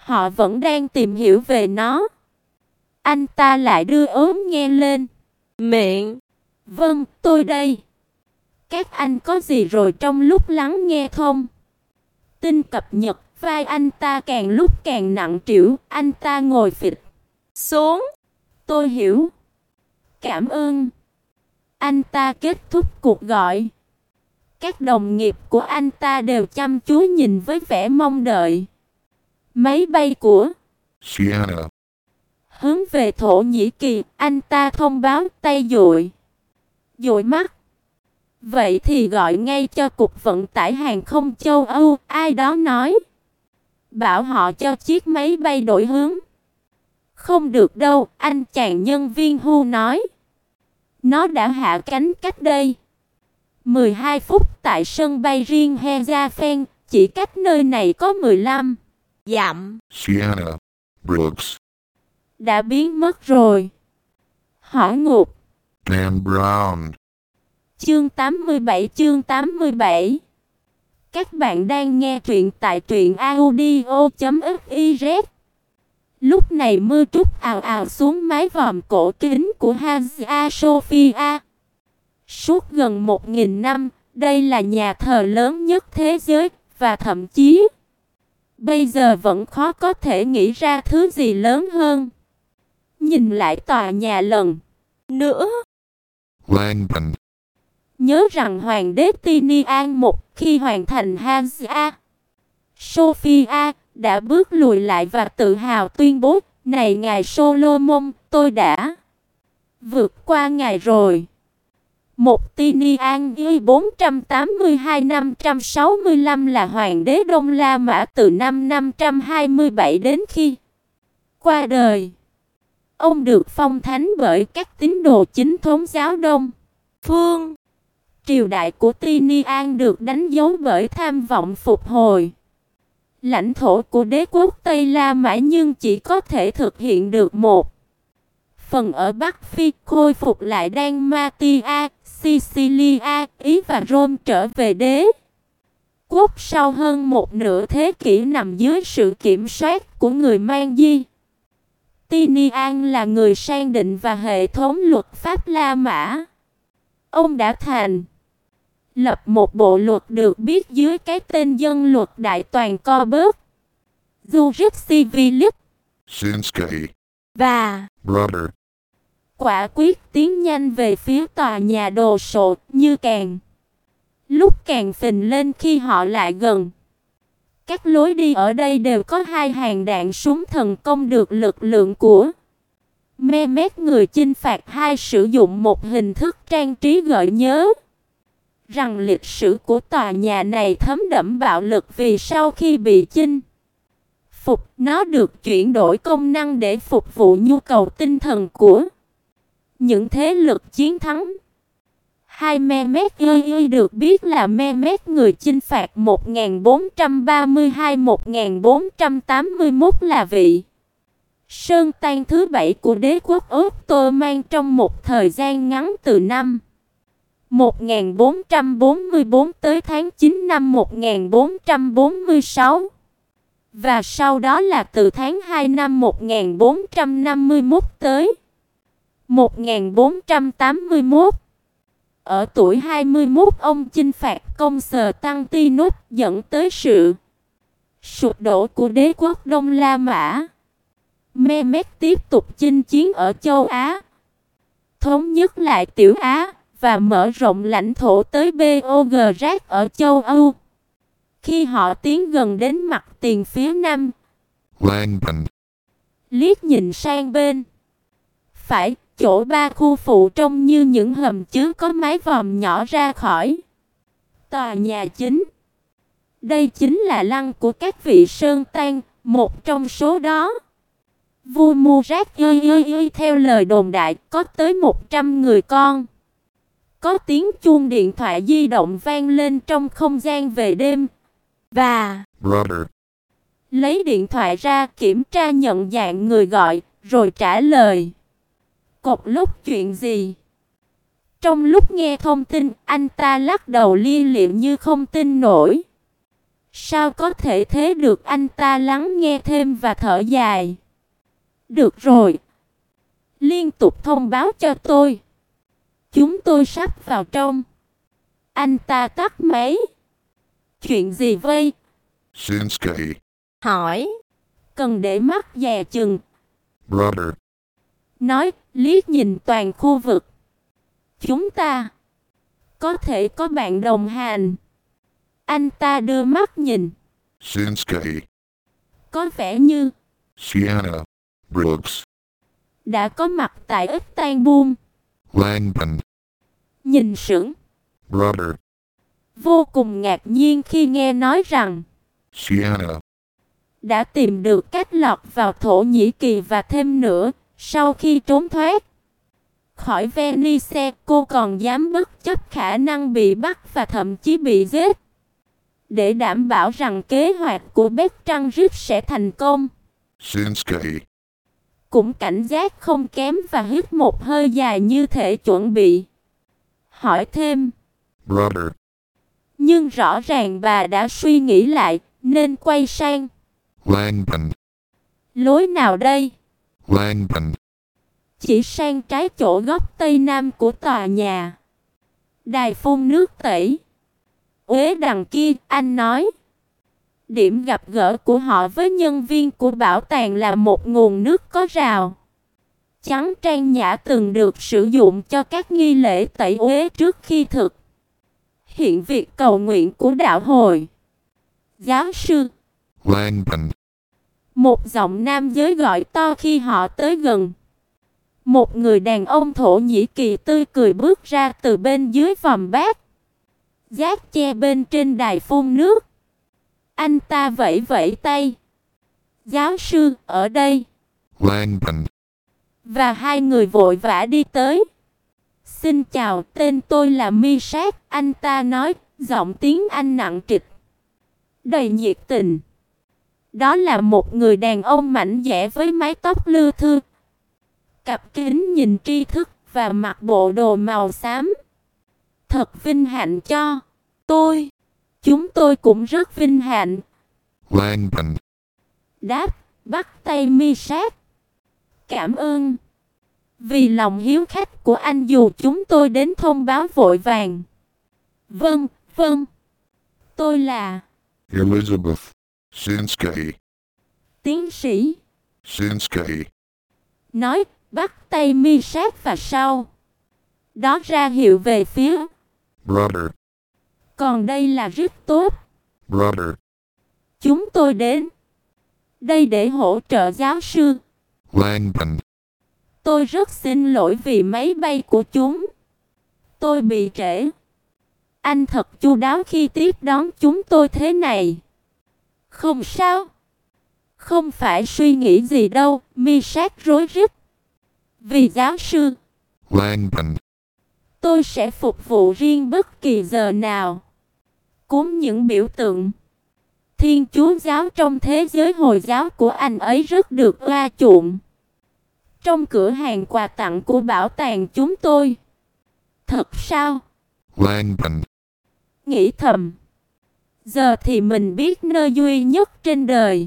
Họ vẫn đang tìm hiểu về nó. Anh ta lại đưa ốm nghe lên. Miệng. Vâng, tôi đây. Các anh có gì rồi? Trong lúc lắng nghe thông tin cập nhật, vai anh ta càng lúc càng nặng trĩu, anh ta ngồi phịch xuống. Tôi hiểu. Cảm ơn. Anh ta kết thúc cuộc gọi. Các đồng nghiệp của anh ta đều chăm chú nhìn với vẻ mong đợi. Máy bay của Sienna hướng về Thổ Nhĩ Kỳ, anh ta thông báo tay dụi. Dụi mắt. Vậy thì gọi ngay cho Cục Vận tải Hàng không châu Âu, ai đó nói. Bảo họ cho chiếc máy bay đổi hướng. Không được đâu, anh chàng nhân viên Hu nói. Nó đã hạ cánh cách đây 12 phút tại sân bay riêng Hezafen, chỉ cách nơi này có 15 dặm. Sienna Brooks Đã biến mất rồi. Hỏa ngục. Dan Brown. Chương 87. Các bạn đang nghe truyện tại truyệnaudio.fiz. Lúc này mưa trút ào ào xuống mái vòm cổ kính của Hagia Sophia. Suốt gần 1000 năm, đây là nhà thờ lớn nhất thế giới, và thậm chí bây giờ vẫn khó có thể nghĩ ra thứ gì lớn hơn. Nhìn lại tòa nhà lần nữa, Langdon. nhớ rằng hoàng đế Tinian một khi hoàn thành Hagia Sophia đã bước lùi lại và tự hào tuyên bố: "Này ngài Solomon, tôi đã vượt qua ngài rồi." Một Tinian y 482-565 là hoàng đế Đông La Mã từ năm 527 đến khi qua đời. Ông được phong thánh bởi các tín đồ chính thống giáo Đông phương. Triều đại của Tinian được đánh dấu bởi tham vọng phục hồi lãnh thổ của đế quốc Tây La Mã, nhưng chỉ có thể thực hiện được một phần ở Bắc Phi, khôi phục lại Dalmatia, Sicilia, Ý và Rome trở về đế quốc sau hơn một nửa thế kỷ nằm dưới sự kiểm soát của người Man Di. Tinian là người sang định và hệ thống luật pháp La Mã. Ông đã thành lập một bộ luật được biết dưới cái tên Dân luật Đại toàn Corbus, Juris Civilis Sinske và Brother. quả quyết tiến nhanh về phía tòa nhà đồ sộ, như càng lúc càng phình lên khi họ lại gần. Các lối đi ở đây đều có hai hàng đạn súng thần công được lực lượng của Mehmet người chinh phạt hai sử dụng, một hình thức trang trí gợi nhớ rằng lịch sử của tòa nhà này thấm đẫm bạo lực, vì sau khi bị chinh phục, nó được chuyển đổi công năng để phục vụ nhu cầu tinh thần của những thế lực chiến thắng. Hai Mehmet được biết là Mehmet người chinh phạt 1432-1481 là vị sơn tang thứ 7 của đế quốc Ottoman trong một thời gian ngắn từ năm 1444 tới tháng 9 năm 1446, và sau đó là từ tháng 2 năm 1451 tới 1481. Ở tuổi 21, ông chinh phạt Constantinople, dẫn tới sự sụp đổ của đế quốc Đông La Mã. Mehmet tiếp tục chinh chiến ở châu Á, thống nhất lại Tiểu Á và mở rộng lãnh thổ tới Beograd ở châu Âu. Khi họ tiến gần đến mặt tiền phía nam, Langdon liếc nhìn sang bên phải, chỗ ba khu phụ trông như những hầm chứa có mái vòm nhỏ ra khỏi tòa nhà chính. Đây chính là lăng của các vị sơn tang, một trong số đó. Vua Murad theo lời đồn đại có tới 100 người con. Có tiếng chuông điện thoại di động vang lên trong không gian về đêm, và Brother lấy điện thoại ra kiểm tra nhận dạng người gọi, rồi trả lời. Cột lúc chuyện gì? Trong lúc nghe thông tin, anh ta lắc đầu lia lịa như không tin nổi. Sao có thể thế được, anh ta lắng nghe thêm và thở dài. Được rồi. Liên tục thông báo cho tôi. Chúng tôi sắp vào trong. Anh ta tắt máy. Chuyện gì vậy? Shinsuke. Hỏi. Cần để mắt dè chừng. Brother. Nói, liếc nhìn toàn khu vực. Chúng ta có thể có bạn đồng hành. Anh ta đưa mắt nhìn. Shinsuke. Có vẻ như Sienna. Brooks. đã có mặt tại Istanbul. Langdon. Nhìn sững. Brother. Vô cùng ngạc nhiên khi nghe nói rằng Sienna. đã tìm được cách lọt vào Thổ Nhĩ Kỳ và thêm nữa, sau khi trốn thoát khỏi Venice, cô còn dám bất chấp khả năng bị bắt và thậm chí bị giết. Để đảm bảo rằng kế hoạch của Bertrand sẽ thành công, Shinsuke. cũng cảnh giác không kém và hít một hơi dài như thể chuẩn bị hỏi thêm. Brother. Nhưng rõ ràng bà đã suy nghĩ lại, nên quay sang. Langdon. Lối nào đây? Langdon. Chỉ sang trái chỗ góc tây nam của tòa nhà. Đài phun nước tẩy. Uế đằng kia, anh nói. Điểm gặp gỡ của họ với nhân viên của bảo tàng là một nguồn nước có rào trắng trang nhã từng được sử dụng cho các nghi lễ tẩy uế trước khi thực hiện việc cầu nguyện của đạo hồi. Giáo sư. Langdon. Một giọng nam giới gọi to khi họ tới gần. Một người đàn ông Thổ Nhĩ Kỳ tươi cười bước ra từ bên dưới vòm bát giác che bên trên đài phun nước. Anh ta vẫy vẫy tay. Giáo sư, ở đây. Langdon. Và hai người vội vã đi tới. Xin chào, tên tôi là Mishat, anh ta nói, giọng tiếng Anh nặng trịch, đầy nhiệt tình. Đó là một người đàn ông mảnh dẻ với mái tóc lưa thưa, cặp kính nhìn tri thức và mặc bộ đồ màu xám. Thật vinh hạnh cho tôi. Chúng tôi cũng rất vinh hạnh. Langdon. Đáp, bắt tay Mishat. Cảm ơn. Vì lòng hiếu khách của anh dù chúng tôi đến thông báo vội vàng. Vâng, vâng. Tôi là Elizabeth. Shinsuke. tiến sĩ. Shinsuke. Nói, bắt tay Mishat và sau đó ra hiệu về phía. Brother. Còn đây là rất tốt. Brother. Chúng tôi đến đây để hỗ trợ giáo sư. Langdon. Tôi rất xin lỗi vì máy bay của chúng tôi bị trễ. Anh thật chu đáo khi tiếp đón chúng tôi thế này. Không sao. Không phải suy nghĩ gì đâu, Mishat rối rít. Vì giáo sư, Langdon. tôi sẽ phục vụ riêng bất kỳ giờ nào. Cúm những biểu tượng Thiên Chúa giáo trong thế giới Hồi giáo của anh ấy rất được ưa chuộng trong cửa hàng quà tặng của bảo tàng chúng tôi. Thật sao? Langdon. Nghĩ thầm. Giờ thì mình biết nơi duy nhất trên đời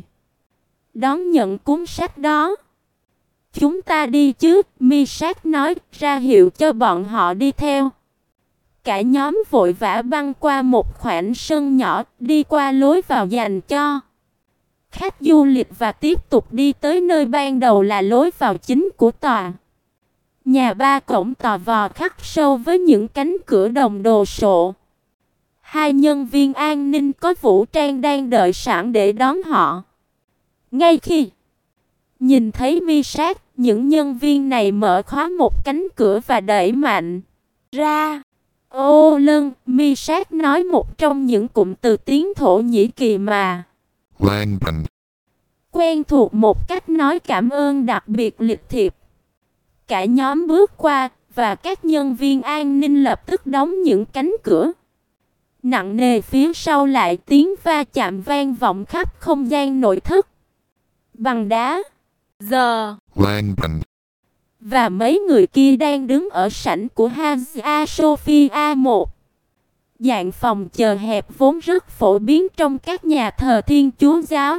đón nhận cuốn sách đó. Chúng ta đi chứ, Mishat nói, ra hiệu cho bọn họ đi theo. Cả nhóm vội vã băng qua một khoảng sân nhỏ, đi qua lối vào dành cho khách du lịch và tiếp tục đi tới nơi ban đầu là lối vào chính của tòa nhà. Ba cổng tò vò khắc sâu với những cánh cửa đồng đồ sộ. Hai nhân viên an ninh có vũ trang đang đợi sẵn để đón họ. Ngay khi nhìn thấy Mishat, những nhân viên này mở khóa một cánh cửa và đẩy mạnh ra. Ô lân, Mishat nói một trong những cụm từ tiếng Thổ Nhĩ Kỳ mà Langdon. quen thuộc một cách nói cảm ơn đặc biệt lịch thiệp. Cả nhóm bước qua và các nhân viên an ninh lập tức đóng những cánh cửa nặng nề phía sau lại. Tiếng va chạm vang vọng khắp không gian nội thất bằng đá. Giờ Langdon. và mấy người kia đang đứng ở sảnh của Hagia Sophia 1. Dạng phòng chờ hẹp vốn rất phổ biến trong các nhà thờ Thiên Chúa giáo.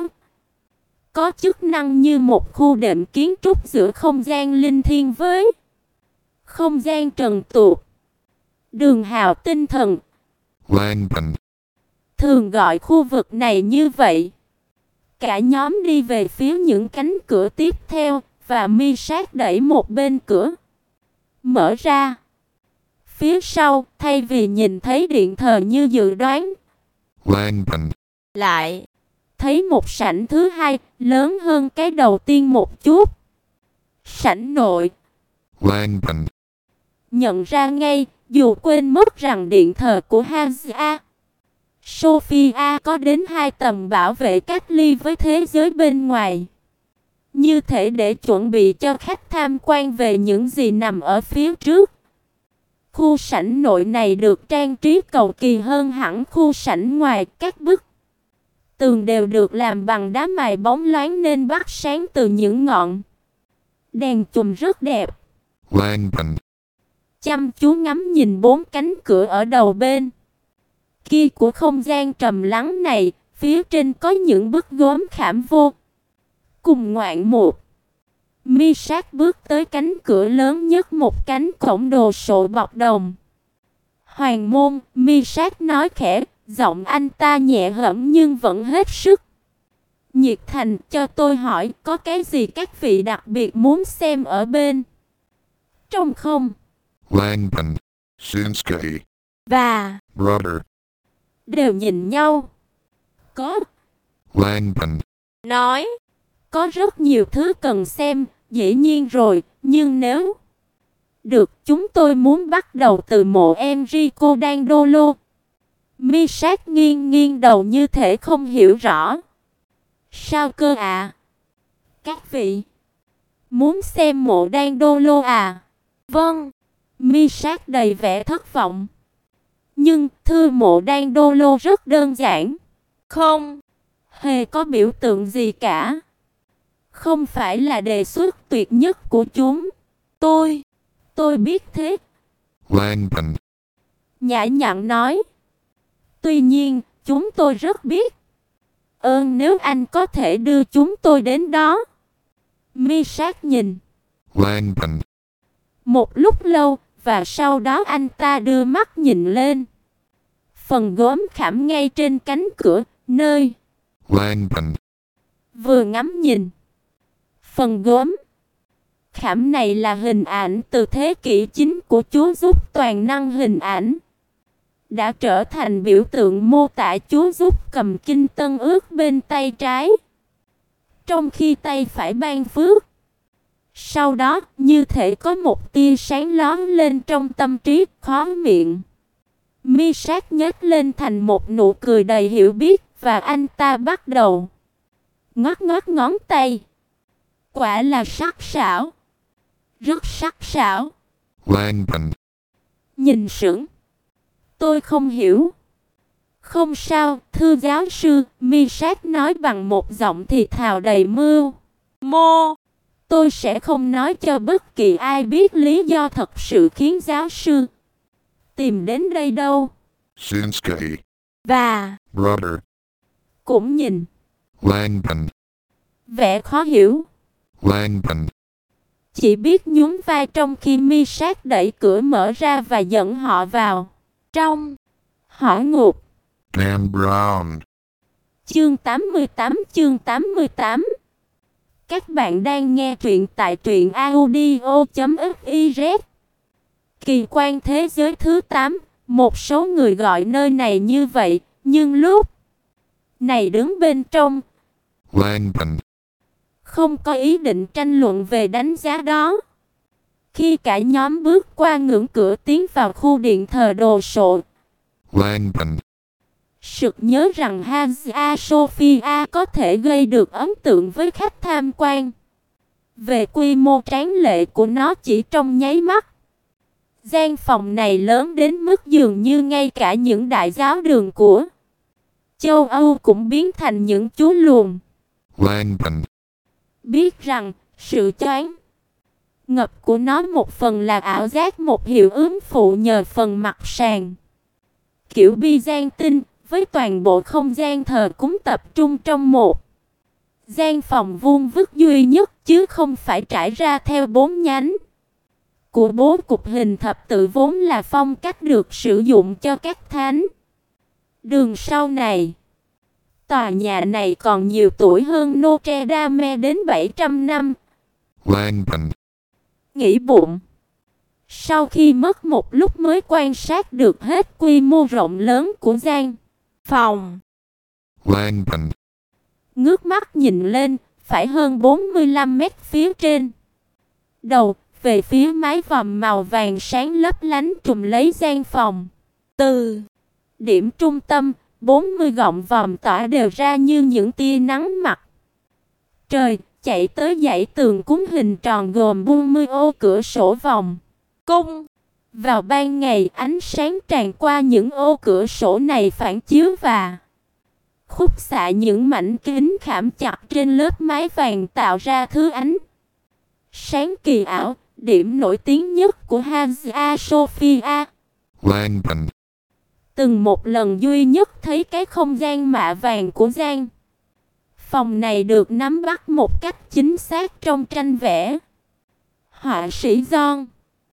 Có chức năng như một khu đệm kiến trúc giữa không gian linh thiêng với không gian trần tục. Đường hào tinh thần Langban. thường gọi khu vực này như vậy. Cả nhóm đi về phía những cánh cửa tiếp theo và Mi-sát đẩy một bên cửa mở ra. Phía sau, thay vì nhìn thấy điện thờ như dự đoán, Langban. lại thấy một sảnh thứ hai, lớn hơn cái đầu tiên một chút. Sảnh nội. Langban. Nhận ra ngay, dù quên mất rằng điện thờ của Hagia Sophia có đến 2 tầng bảo vệ cách ly với thế giới bên ngoài. Như thể để chuẩn bị cho khách tham quan về những gì nằm ở phía trước. Khu sảnh nội này được trang trí cầu kỳ hơn hẳn khu sảnh ngoài. Các bức tường đều được làm bằng đá mài bóng loáng nên bắt sáng từ những ngọn đèn chùm rất đẹp. Langban. Chăm chú ngắm nhìn 4 cánh cửa ở đầu bên kia của không gian trầm lắng này, phía trên có những bức gốm khảm vô cùng ngoạn mục. Mi-sát bước tới cánh cửa lớn nhất, một cánh cổng đồ sộ bọc đồng. Hoàng môn, Mi-sát nói khẽ, giọng anh ta nhẹ hẫm nhưng vẫn hết sức nhiệt thành. Cho tôi hỏi, có cái gì các vị đặc biệt muốn xem ở bên trong không? Langban. Shinsuke. Và Brother. đều nhìn nhau. Có. Langban. Nói. Có rất nhiều thứ cần xem, dĩ nhiên rồi, nhưng nếu được, chúng tôi muốn bắt đầu từ mộ Enrico Dandolo. Mi-sát nghiêng nghiêng đầu như thể không hiểu rõ. Sao cơ ạ? Các vị muốn xem mộ Dandolo à? Vâng. Mi-sát đầy vẻ thất vọng. Nhưng thư mộ Dandolo rất đơn giản. Không hề có biểu tượng gì cả. Không phải là đề xuất tuyệt nhất của chúng. Tôi biết thế. Langban. Nhã nhặn nói. Tuy nhiên, chúng tôi rất biết ơn nếu anh có thể đưa chúng tôi đến đó. Mi-sát nhìn Langban. một lúc lâu, và sau đó anh ta đưa mắt nhìn lên phần gốm khảm ngay trên cánh cửa, nơi Langban. vừa ngắm nhìn. Phần gốm khảm này là hình ảnh từ thế kỷ 9 của Chúa Giúp toàn năng hình ảnh. Đã trở thành biểu tượng mô tả Chúa Giúp cầm kinh tân ước bên tay trái, trong khi tay phải ban phước. Sau đó, như thể có một tia sáng lóe lên trong tâm trí, khóe miệng Mi-sát nhếch lên thành một nụ cười đầy hiểu biết, và anh ta bắt đầu ngoắc ngoắc ngón tay. Quả là sắc sảo, rất sắc sảo. Langban. Nhìn sững. Tôi không hiểu. Không sao, thưa giáo sư, Mi-sát nói bằng một giọng thì thào đầy mưu mô. Tôi sẽ không nói cho bất kỳ ai biết lý do thật sự khiến giáo sư tìm đến đây đâu. Shinsuke. Và Brother. cũng nhìn Langban. vẻ khó hiểu. Langban. Chỉ biết nhún vai trong khi Mi-sát đẩy cửa mở ra và dẫn họ vào trong hỏa ngục. Dan Brown. Chương 88. Các bạn đang nghe truyện tại truyện audio.fiz. Kỳ quan thế giới thứ 8. Một số người gọi nơi này như vậy, nhưng lúc này đứng bên trong Langban. không có ý định tranh luận về đánh giá đó. Khi cả nhóm bước qua ngưỡng cửa tiến vào khu điện thờ đồ sộ, Langban. sực nhớ rằng Hagia Sophia có thể gây được ấn tượng với khách tham quan về quy mô tráng lệ của nó chỉ trong nháy mắt. Gian phòng này lớn đến mức dường như ngay cả những đại giáo đường của châu Âu cũng biến thành những chú luồn. Langban. Biết rằng sự choáng ngập của nó một phần là ảo giác, một hiệu ứng phụ nhờ phần mặt sàn kiểu Byzantine, với toàn bộ không gian thờ cúng tập trung trong một gian phòng vuông vức duy nhất, chứ không phải trải ra theo 4 nhánh của bố cục hình thập tự vốn là phong cách được sử dụng cho các thánh đường sau này. Tòa nhà này còn nhiều tuổi hơn Notre Dame đến 700 năm. Langdon. Nghĩ bụng. Sau khi mất một lúc mới quan sát được hết quy mô rộng lớn của gian phòng. Langdon. Ngước mắt nhìn lên, phải hơn 45 mét phía trên đầu, về phía mái vòm màu vàng sáng lấp lánh trùm lấy gian phòng. Từ điểm trung tâm, 40 gọng vòm tỏa đều ra như những tia nắng mặt trời, chạy tới dãy tường cúng hình tròn gồm 40 ô cửa sổ vòng cung. Vào ban ngày, ánh sáng tràn qua những ô cửa sổ này phản chiếu và khúc xạ những mảnh kính khảm chặt trên lớp mái vàng, tạo ra thứ ánh sáng kỳ ảo. Điểm nổi tiếng nhất của Hagia Sophia Langdon. từng một lần duy nhất thấy cái không gian mạ vàng của gian phòng này được nắm bắt một cách chính xác trong tranh vẽ. Họa sĩ John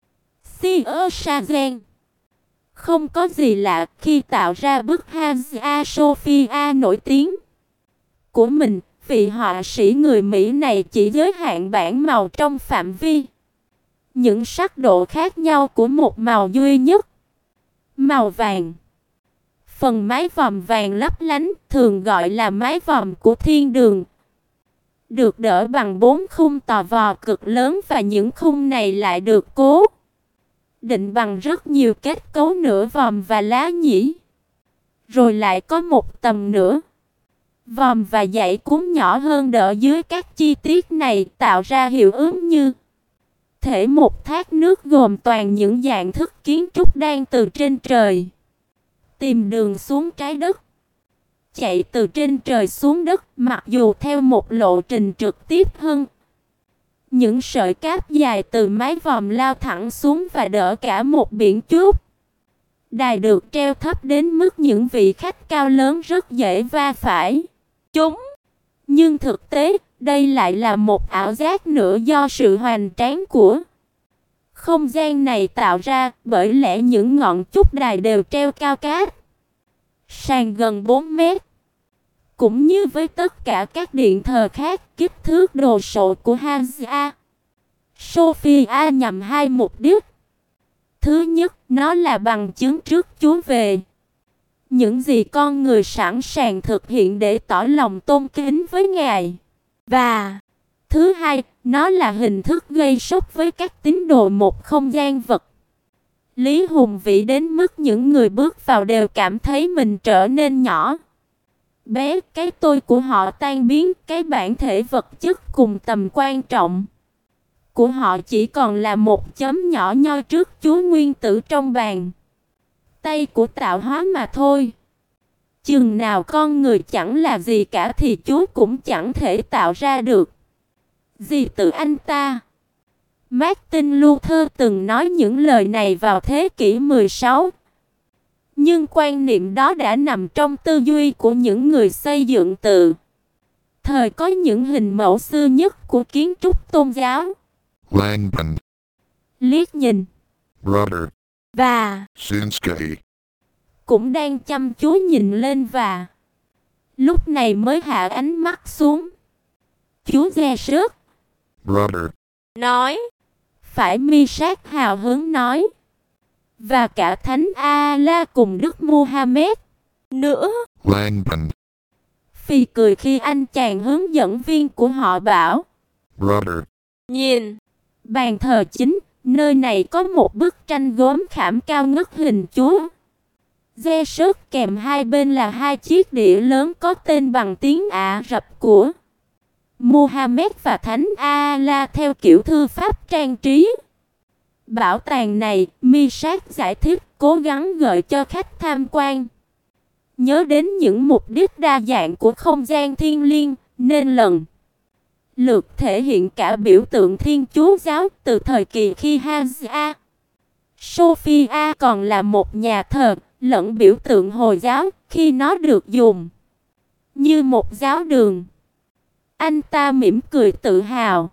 Sier không có gì lạ khi tạo ra bức Hagia Sophia nổi tiếng của mình. Vị họa sĩ người Mỹ này chỉ giới hạn bảng màu trong phạm vi những sắc độ khác nhau của một màu duy nhất, màu vàng. Phần mái vòm vàng lấp lánh, thường gọi là mái vòm của thiên đường, được đỡ bằng 4 khung tò vò cực lớn, và những khung này lại được cố định bằng rất nhiều kết cấu nửa vòm và lá nhĩ. Rồi lại có một tầng nữa vòm và dãy cúng nhỏ hơn đỡ dưới các chi tiết này, tạo ra hiệu ứng như thể một thác nước gồm toàn những dạng thức kiến trúc đang từ trên trời tìm đường xuống trái đất, chạy từ trên trời xuống đất, mặc dù theo một lộ trình trực tiếp hơn. Những sợi cáp dài từ mái vòm lao thẳng xuống và đỡ cả một biển chúc đài được treo thấp đến mức những vị khách cao lớn rất dễ va phải chúng. Nhưng thực tế, đây lại là một ảo giác nữa do sự hoành tráng của không gian này tạo ra, bởi lẽ những ngọn chúc đài đều treo cao cát sàn gần 4 mét. Cũng như với tất cả các điện thờ khác, kích thước đồ sộ của Hagia Sophia nhằm hai mục đích. Thứ nhất, nó là bằng chứng trước Chúa về những gì con người sẵn sàng thực hiện để tỏ lòng tôn kính với Ngài. Và thứ hai, nó là hình thức gây sốc với các tín đồ một không gian vật lý hùng vĩ đến mức những người bước vào đều cảm thấy mình trở nên nhỏ bé, cái tôi của họ tan biến, cái bản thể vật chất cùng tầm quan trọng của họ chỉ còn là một chấm nhỏ nhoi trước Chúa nguyên tử trong bàn tay của tạo hóa mà thôi. Chừng nào con người chẳng là gì cả thì Chúa cũng chẳng thể tạo ra được gì từ anh ta. Martin Luther từng nói những lời này vào thế kỷ 16. Nhưng quan niệm đó đã nằm trong tư duy của những người xây dựng từ thời có những hình mẫu xưa nhất của kiến trúc tôn giáo. Langdon. Liếc nhìn Brother. và Shinsky. cũng đang chăm chú nhìn lên, và lúc này mới hạ ánh mắt xuống. Chúa Jesus Brother. nói. Phải, Mi-sát hào hứng nói. Và cả Thánh A-la cùng Đức Muhammad nữa. Langdon. Phì cười khi anh chàng hướng dẫn viên của họ bảo: Brother. Nhìn bàn thờ chính, nơi này có một bức tranh gốm khảm cao ngất hình Chúa Jesus, kèm hai bên là hai chiếc đĩa lớn có tên bằng tiếng Ả Rập của Muhammad và Thánh A-la theo kiểu thư pháp trang trí. Bảo tàng này, Mi-sát giải thích, cố gắng gợi cho khách tham quan nhớ đến những mục đích đa dạng của không gian thiêng liêng, nên lần lượt thể hiện cả biểu tượng Thiên Chúa giáo từ thời kỳ khi Hagia Sophia còn là một nhà thờ, lẫn biểu tượng Hồi giáo khi nó được dùng như một giáo đường. Anh ta mỉm cười tự hào.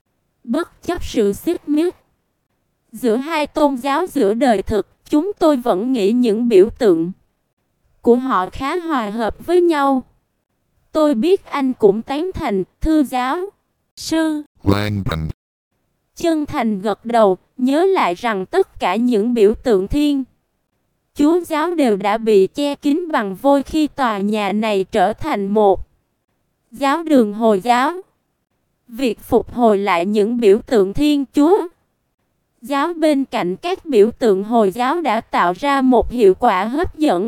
Bất chấp sự xích mích giữa hai tôn giáo giữa đời thực, chúng tôi vẫn nghĩ những biểu tượng của họ khá hòa hợp với nhau. Tôi biết anh cũng tán thành, thưa giáo sư. Langdon. Chân thành gật đầu, nhớ lại rằng tất cả những biểu tượng Thiên Chúa giáo đều đã bị che kín bằng vôi khi tòa nhà này trở thành một giáo đường Hồi giáo. Việc phục hồi lại những biểu tượng Thiên Chúa giáo bên cạnh các biểu tượng Hồi giáo đã tạo ra một hiệu quả hấp dẫn,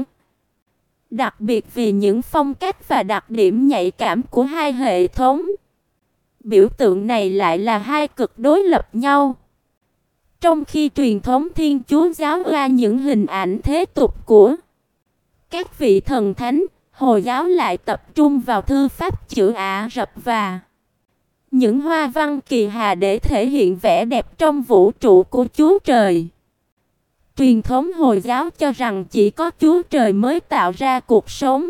đặc biệt vì những phong cách và đặc điểm nhạy cảm của hai hệ thống. Biểu tượng này lại là hai cực đối lập nhau. Trong khi truyền thống Thiên Chúa giáo ra những hình ảnh thế tục của các vị thần thánh, Hồi giáo lại tập trung vào thư pháp chữ Ả Rập và những hoa văn kỳ hà để thể hiện vẻ đẹp trong vũ trụ của Chúa Trời. Truyền thống Hồi giáo cho rằng chỉ có Chúa Trời mới tạo ra cuộc sống.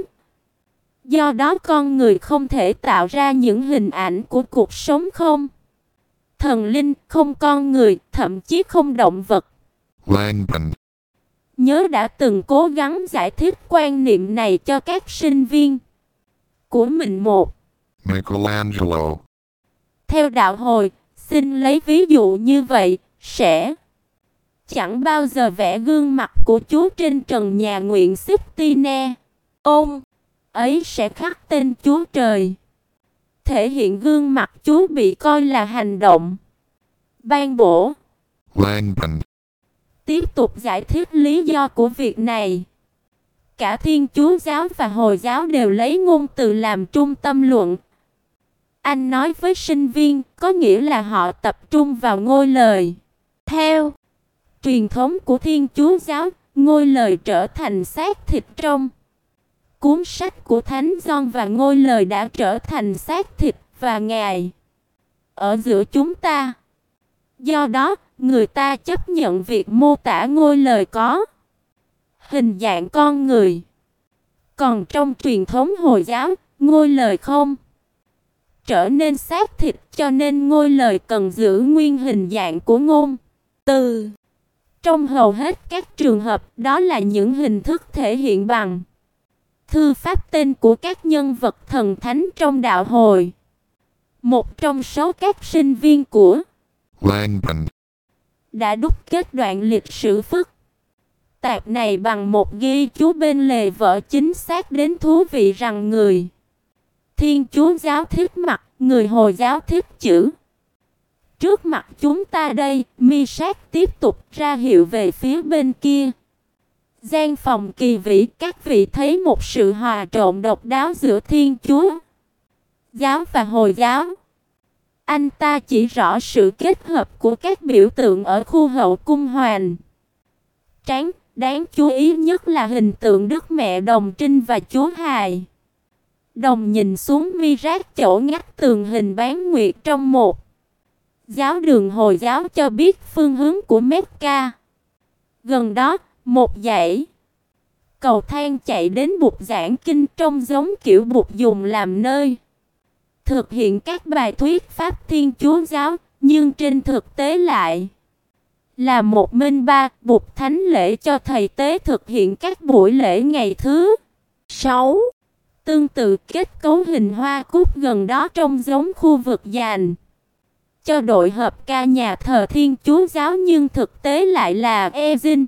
Do đó con người không thể tạo ra những hình ảnh của cuộc sống không thần linh, không con người, thậm chí không động vật. Langdon. Nhớ đã từng cố gắng giải thích quan niệm này cho các sinh viên của mình. Một Michelangelo. Theo đạo Hồi, xin lấy ví dụ như vậy, sẽ chẳng bao giờ vẽ gương mặt của Chúa trên trần nhà nguyện Sixtine. Ông ấy sẽ khắc tên Chúa Trời, thể hiện gương mặt Chúa bị coi là hành động ban bổ. Langdon. Tiếp tục giải thích lý do của việc này. Cả Thiên Chúa giáo và Hồi giáo đều lấy ngôn từ làm trung tâm luận. Anh nói với sinh viên, có nghĩa là họ tập trung vào ngôi lời. Theo truyền thống của Thiên Chúa giáo, ngôi lời trở thành xác thịt trong cuốn sách của Thánh Gioan và ngôi lời đã trở thành xác thịt và Ngài ở giữa chúng ta. Do đó, người ta chấp nhận việc mô tả ngôi lời có hình dạng con người. Còn trong truyền thống Hồi giáo, ngôi lời không trở nên xác thịt, cho nên ngôi lời cần giữ nguyên hình dạng của ngôn từ. Trong hầu hết các trường hợp, đó là những hình thức thể hiện bằng thư pháp tên của các nhân vật thần thánh trong đạo Hồi. Một trong số các sinh viên của Langdon đã đúc kết đoạn lịch sử phức tạp này bằng một ghi chú bên lề vở chính xác đến thú vị rằng người Thiên Chúa giáo thích mặt, người Hồi giáo thích chữ. Trước mặt chúng ta đây, Mi-sát tiếp tục ra hiệu về phía bên kia gian phòng kỳ vĩ. Các vị thấy một sự hòa trộn độc đáo giữa Thiên Chúa giáo và Hồi giáo. Anh ta chỉ rõ sự kết hợp của các biểu tượng ở khu hậu cung hoành tráng. Đáng chú ý nhất là hình tượng Đức Mẹ Đồng Trinh và Chúa Hài Đồng nhìn xuống Mi-rát chỗ ngắt tường hình bán nguyệt trong một giáo đường Hồi giáo cho biết phương hướng của Mecca. Gần đó, một dãy cầu thang chạy đến bục giảng kinh trông giống kiểu bục dùng làm nơi thực hiện các bài thuyết pháp Thiên Chúa giáo, nhưng trên thực tế lại là một minh ba, bục thánh lễ cho thầy tế thực hiện các buổi lễ ngày thứ 6. Tương tự, kết cấu hình hoa cúc gần đó trông giống khu vực dành cho đội hợp ca nhà thờ Thiên Chúa giáo, nhưng thực tế lại là Ezin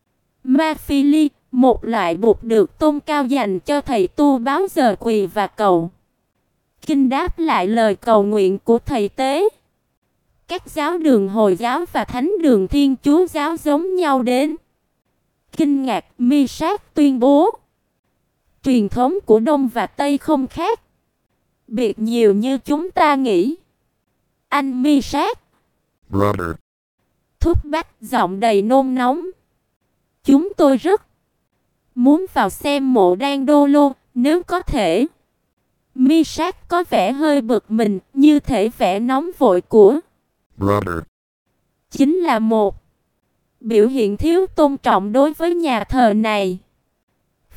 Maphili, một loại bục được tôn cao dành cho thầy tu báo giờ quỳ và cầu kinh đáp lại lời cầu nguyện của thầy tế. Các giáo đường Hồi giáo và thánh đường Thiên Chúa giáo giống nhau đến kinh ngạc. Mi-sát tuyên bố truyền thống của Đông và Tây không khác biệt nhiều như chúng ta nghĩ. Anh Mi-sát Brother. thúc bách giọng đầy nôn nóng. Chúng tôi rất muốn vào xem mộ Đan Đô Lô, nếu có thể. Mi-sát có vẻ hơi bực mình, như thể vẻ nóng vội của Brother. chính là một biểu hiện thiếu tôn trọng đối với nhà thờ này.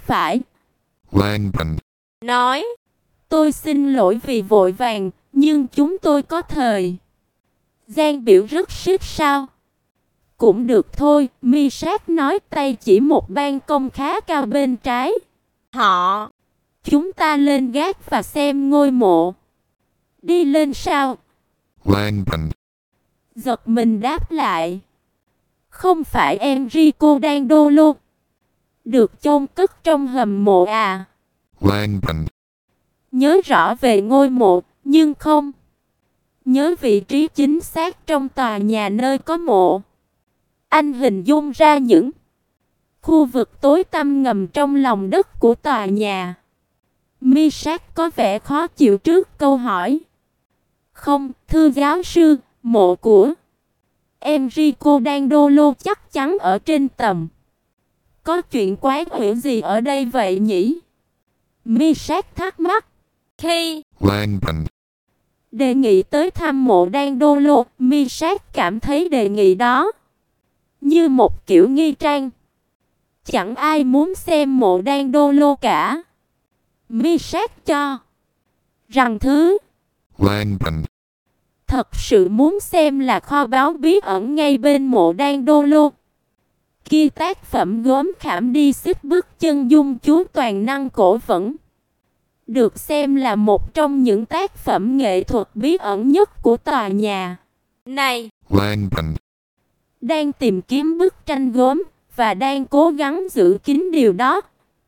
phải. Langdon. Nói. Tôi xin lỗi vì vội vàng, nhưng chúng tôi có thời gian biểu rất siết sao? Cũng được thôi, Misak nói, tay chỉ một ban công khá cao bên trái. Họ. Chúng ta lên gác và xem ngôi mộ. Đi lên sao? Langdon. Giật mình đáp lại. Không phải Enrico Dandolo được chôn cất trong hầm mộ à? Langdon. Nhớ rõ về ngôi mộ, nhưng không nhớ vị trí chính xác trong tòa nhà nơi có mộ. Anh hình dung ra những khu vực tối tăm ngầm trong lòng đất của tòa nhà. Misak có vẻ khó chịu trước câu hỏi. Không, thưa giáo sư, mộ của Enrico Dandolo chắc chắn ở trên tầng. Có chuyện quái quỷ gì ở đây vậy nhỉ? Misak thắc mắc. Khi Langdon. Đề nghị tới thăm mộ Dandolo, Misak cảm thấy đề nghị đó như một kiểu nghi trang. Chẳng ai muốn xem mộ Dandolo cả. Misak cho rằng thứ Langdon. thật sự muốn xem là kho báu bí ẩn ngay bên mộ Dandolo. Kia tác phẩm gốm khảm đi xích bước chân dung chú toàn năng cổ vẫn được xem là một trong những tác phẩm nghệ thuật bí ẩn nhất của tòa nhà này. Langdon. Đang tìm kiếm bức tranh gốm và đang cố gắng giữ kín điều đó.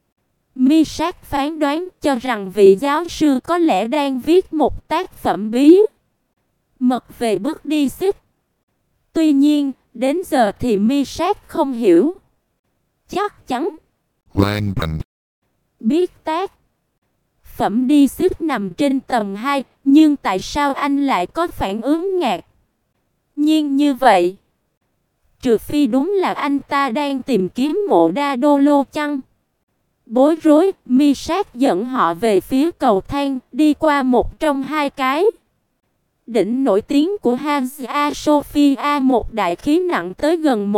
Misak phán đoán cho rằng vị giáo sư có lẽ đang viết một tác phẩm bí mật về bước đi xích. Tuy nhiên, đến giờ thì Misak không hiểu chắc chắn Langdon. biết tác phẩm đi xích nằm trên tầng 2, nhưng tại sao anh lại có phản ứng ngạc nhiên như vậy? Trừ phi đúng là anh ta đang tìm kiếm mộ Dandolo chăng? Bối rối, Misak dẫn họ về phía cầu thang, đi qua một trong hai cái đỉnh nổi tiếng của Hagia Sophia, một đại khí nặng tới gần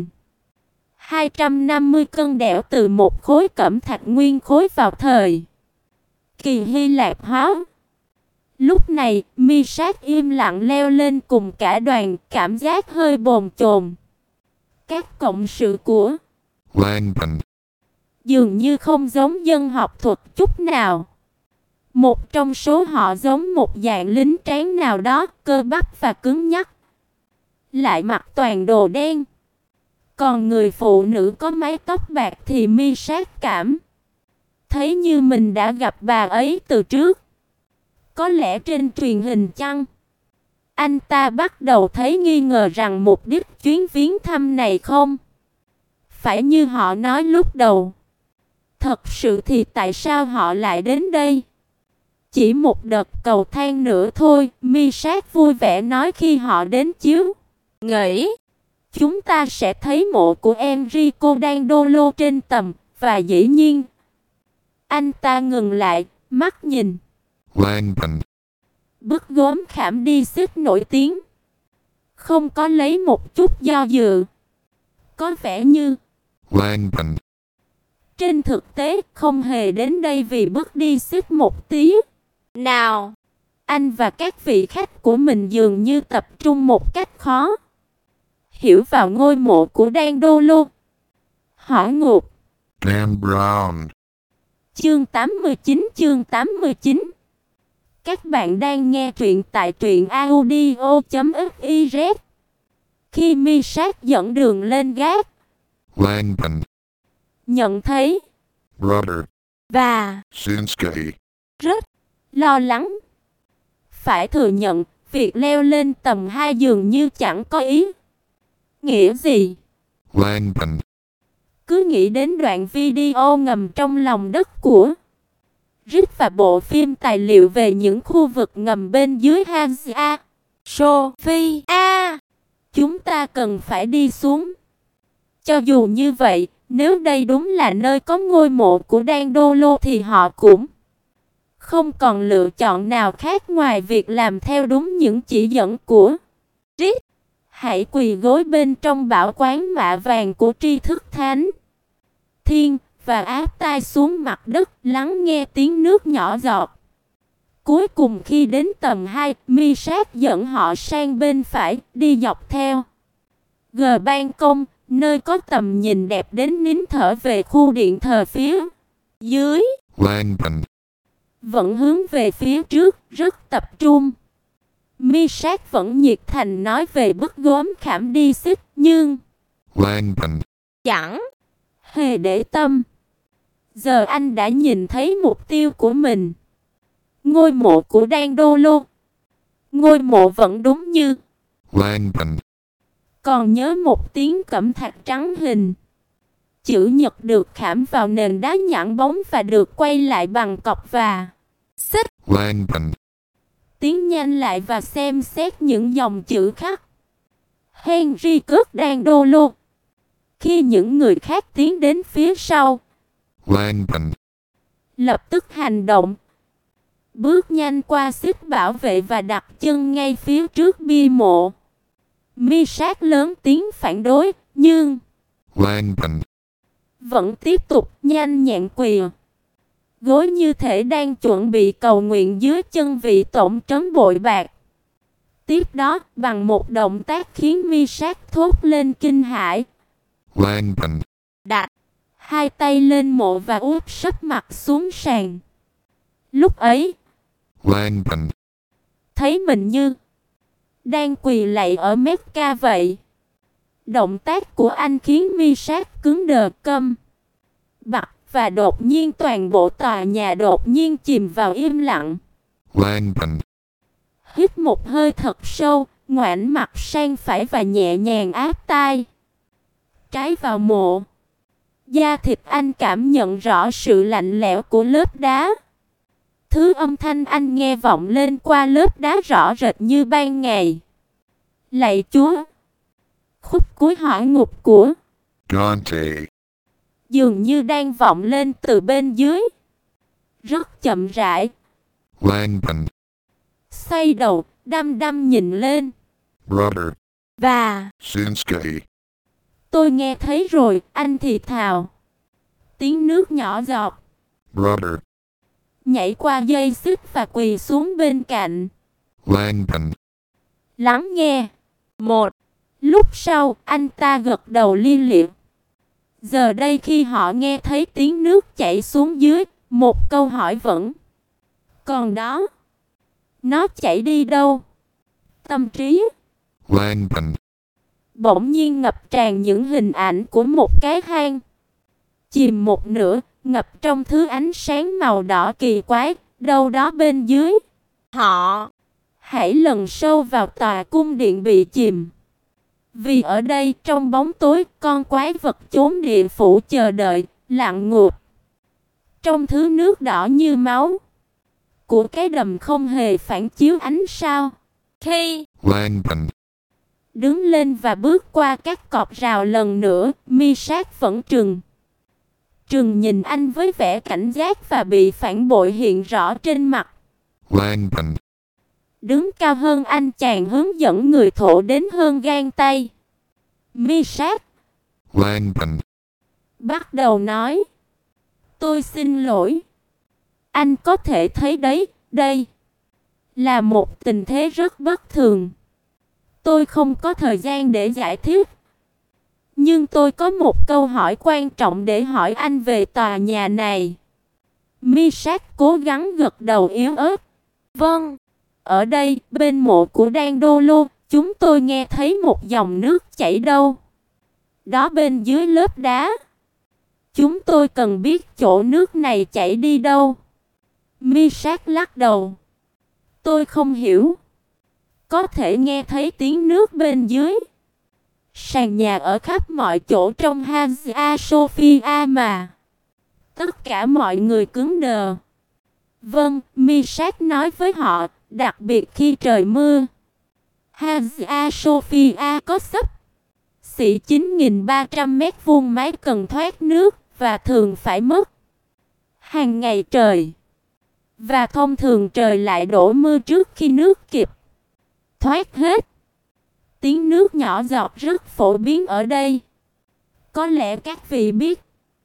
1.250 cân đẽo từ một khối cẩm thạch nguyên khối vào thời kỳ Hy Lạp hóa. Lúc này, Misak im lặng leo lên cùng cả đoàn, cảm giác hơi bồn chồn. Các cộng sự của Langdon. dường như không giống dân học thuật chút nào. Một trong số họ giống một dạng lính tráng nào đó, cơ bắp và cứng nhắc, lại mặc toàn đồ đen. Còn người phụ nữ có mái tóc bạc thì Misak cảm thấy như mình đã gặp bà ấy từ trước. Có lẽ trên truyền hình chăng? Anh ta bắt đầu thấy nghi ngờ rằng mục đích chuyến viếng thăm này không phải như họ nói lúc đầu. Thật sự thì tại sao họ lại đến đây? Chỉ một đợt cầu thang nữa thôi, Misak vui vẻ nói khi họ đến chiếu Nghĩ chúng ta sẽ thấy mộ của Enrico Dandolo trên tầm, và dĩ nhiên anh ta ngừng lại, mắt nhìn Langdon. bức gốm khảm đi xích nổi tiếng. Không có lấy một chút do dự. Có vẻ như Langdon. trên thực tế không hề đến đây vì bước đi xích một tí nào. Anh và các vị khách của mình dường như tập trung một cách khó hiểu vào ngôi mộ của Dandolo. Hỏi ngược. Dan Brown. Chương 89. Các bạn đang nghe truyện tại truyệnaudio.fiz. Khi Misak dẫn đường lên gác, Langdon. nhận thấy Brother. Và Shinsky. rất lo lắng. Phải thừa nhận, việc leo lên tầng 2 dường như chẳng có ý nghĩa gì. Langdon. Cứ nghĩ đến đoạn video ngầm trong lòng đất của Rick và bộ phim tài liệu về những khu vực ngầm bên dưới Hagia Sophia. Chúng ta cần phải đi xuống. Cho dù như vậy, nếu đây đúng là nơi có ngôi mộ của Dandolo thì họ cũng không còn lựa chọn nào khác ngoài việc làm theo đúng những chỉ dẫn của Rick. Hãy quỳ gối bên trong bảo quán mạ vàng của tri thức thánh thiên và áp tai xuống mặt đất, lắng nghe tiếng nước nhỏ giọt. Cuối cùng khi đến tầng 2, Mi-sát dẫn họ sang bên phải, đi dọc theo ban công, nơi có tầm nhìn đẹp đến nín thở về khu điện thờ phía dưới. Langdon. Vẫn hướng về phía trước, rất tập trung. Mi-sát vẫn nhiệt thành nói về bức gốm khảm đi xích, nhưng Langdon. Chẳng hề để tâm. Giờ anh đã nhìn thấy mục tiêu của mình. Ngôi mộ của Đan Đô Lô. Ngôi mộ vẫn đúng như Langdon. còn nhớ một tiếng cẩm thạch trắng hình. Chữ nhật được khảm vào nền đá nhẵn bóng và được quay lại bằng cọc và xích. Langdon. Tiến nhanh lại và xem xét những dòng chữ khắc. Henry cướp Đan Đô Lô. Khi những người khác tiến đến phía sau, Langdon. lập tức hành động. Bước nhanh qua xích bảo vệ và đặt chân ngay phía trước bia mộ. Mi-sát lớn tiếng phản đối, nhưng Langdon. vẫn tiếp tục nhanh nhẹn quỳ gối như thể đang chuẩn bị cầu nguyện dưới chân vị tổng trấn bội bạc. Tiếp đó, bằng một động tác khiến Mi-sát thốt lên kinh hãi, Langdon. đặt hai tay lên mộ và úp sấp mặt xuống sàn. Lúc ấy, Langdon. thấy mình như đang quỳ lạy ở Mecca vậy. Động tác của anh khiến Mi-sát cứng đờ câm bặt và đột nhiên toàn bộ tòa nhà đột nhiên chìm vào im lặng. Langdon. Hít một hơi thật sâu, ngoảnh mặt sang phải và nhẹ nhàng áp tai trái vào mộ. Da thịt anh cảm nhận rõ sự lạnh lẽo của lớp đá. Thứ âm thanh anh nghe vọng lên qua lớp đá rõ rệt như ban ngày. Lạy Chúa. Khúc cuối hỏi ngục của Dante. dường như đang vọng lên từ bên dưới. Rất chậm rãi. Langdon. Xoay đầu, đăm đăm nhìn lên. Brother. và Shinsuke. Tôi nghe thấy rồi, anh thì thào. Tiếng nước nhỏ giọt. Brother. Nhảy qua dây xích và quỳ xuống bên cạnh. Langdon. Lắng nghe. một Lúc sau, anh ta gật đầu li liệt. Giờ đây khi họ nghe thấy tiếng nước chảy xuống dưới, một câu hỏi vẫn còn đó. Nó chảy đi đâu? Tâm trí Langdon. bỗng nhiên ngập tràn những hình ảnh của một cái hang. Chìm một nửa, ngập trong thứ ánh sáng màu đỏ kỳ quái, đâu đó bên dưới. họ Hãy lần sâu vào tòa cung điện bị chìm. Vì ở đây trong bóng tối, con quái vật chốn địa phủ chờ đợi, lặng ngụp. Trong thứ nước đỏ như máu của cái đầm không hề phản chiếu ánh sao. khi Langdon. Đứng lên và bước qua các cọc rào lần nữa, Mi-sát vẫn trừng nhìn anh với vẻ cảnh giác và bị phản bội hiện rõ trên mặt. Langdon. Đứng cao hơn anh chàng hướng dẫn người thổ đến hơn gang tay. Mi-sát Langdon. bắt đầu nói. Tôi xin lỗi. Anh có thể thấy đấy, đây là một tình thế rất bất thường. Tôi không có thời gian để giải thích. Nhưng tôi có một câu hỏi quan trọng để hỏi anh về tòa nhà này. Mi-sát cố gắng gật đầu yếu ớt. vâng Ở đây, bên mộ của Đan Đô Lô, chúng tôi nghe thấy một dòng nước chảy đâu đó bên dưới lớp đá. Chúng tôi cần biết chỗ nước này chảy đi đâu. Mi-sát lắc đầu. Tôi không hiểu. Có thể nghe thấy tiếng nước bên dưới sàn nhà ở khắp mọi chỗ trong Hagia Sophia mà. Tất cả mọi người cứng đờ. Vâng, Mi-sát nói với họ, đặc biệt khi trời mưa. Hagia Sophia có xấp xỉ 9.300 mét vuông mái cần thoát nước và thường phải mất hàng ngày trời. Và thông thường trời lại đổ mưa trước khi nước kịp thoát hết. Tiếng nước nhỏ giọt rất phổ biến ở đây. Có lẽ các vị biết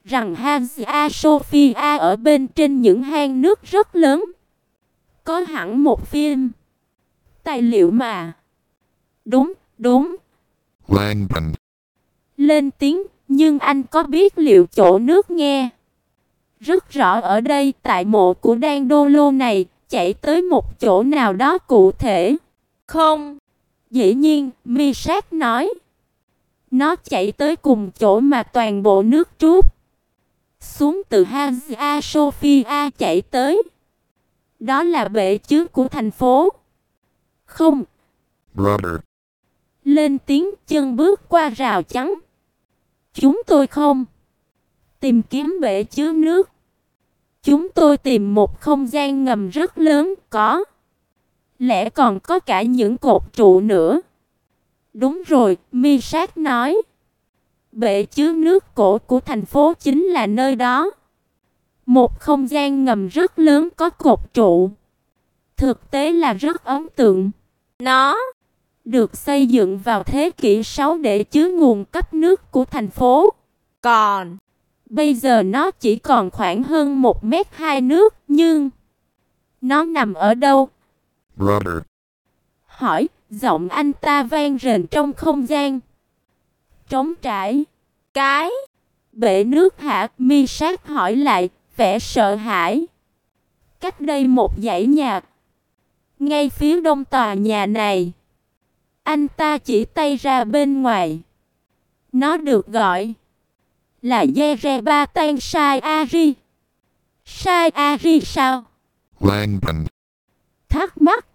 rằng Hagia Sophia ở bên trên những hang nước rất lớn. Có hẳn một phim tài liệu mà. Đúng, đúng. Langdon. Lên tiếng, nhưng anh có biết liệu chỗ nước nghe? Rất rõ ở đây, tại mộ của Đan Đô Lô này, chạy tới một chỗ nào đó cụ thể. Không. Dĩ nhiên, Misak nói. Nó chảy tới cùng chỗ mà toàn bộ nước trút xuống từ Hagia Sophia chảy tới. Đó là bể chứa của thành phố. Không. Brother. Lên tiếng, chân bước qua rào chắn. Chúng tôi không tìm kiếm bể chứa nước. Chúng tôi tìm một không gian ngầm rất lớn, có lẽ còn có cả những cột trụ nữa. Đúng rồi, Misak nói. Bể chứa nước cổ của thành phố chính là nơi đó. Một không gian ngầm rất lớn có cột trụ. Thực tế là rất ấn tượng. Nó được xây dựng vào thế kỷ 6 để chứa nguồn cấp nước của thành phố. còn Bây giờ nó chỉ còn khoảng hơn 1,2 m nước, nhưng nó nằm ở đâu? Brother. Hỏi, giọng anh ta vang rền trong không gian trống trải. cái Bể nước hả? Misak hỏi lại, vẻ sợ hãi. Cách đây một dãy nhà, ngay phía đông tòa nhà này. Anh ta chỉ tay ra bên ngoài. Nó được gọi là Yerebatan Sai Ari. Sai Ari sao? Langdon. Thắc mắc.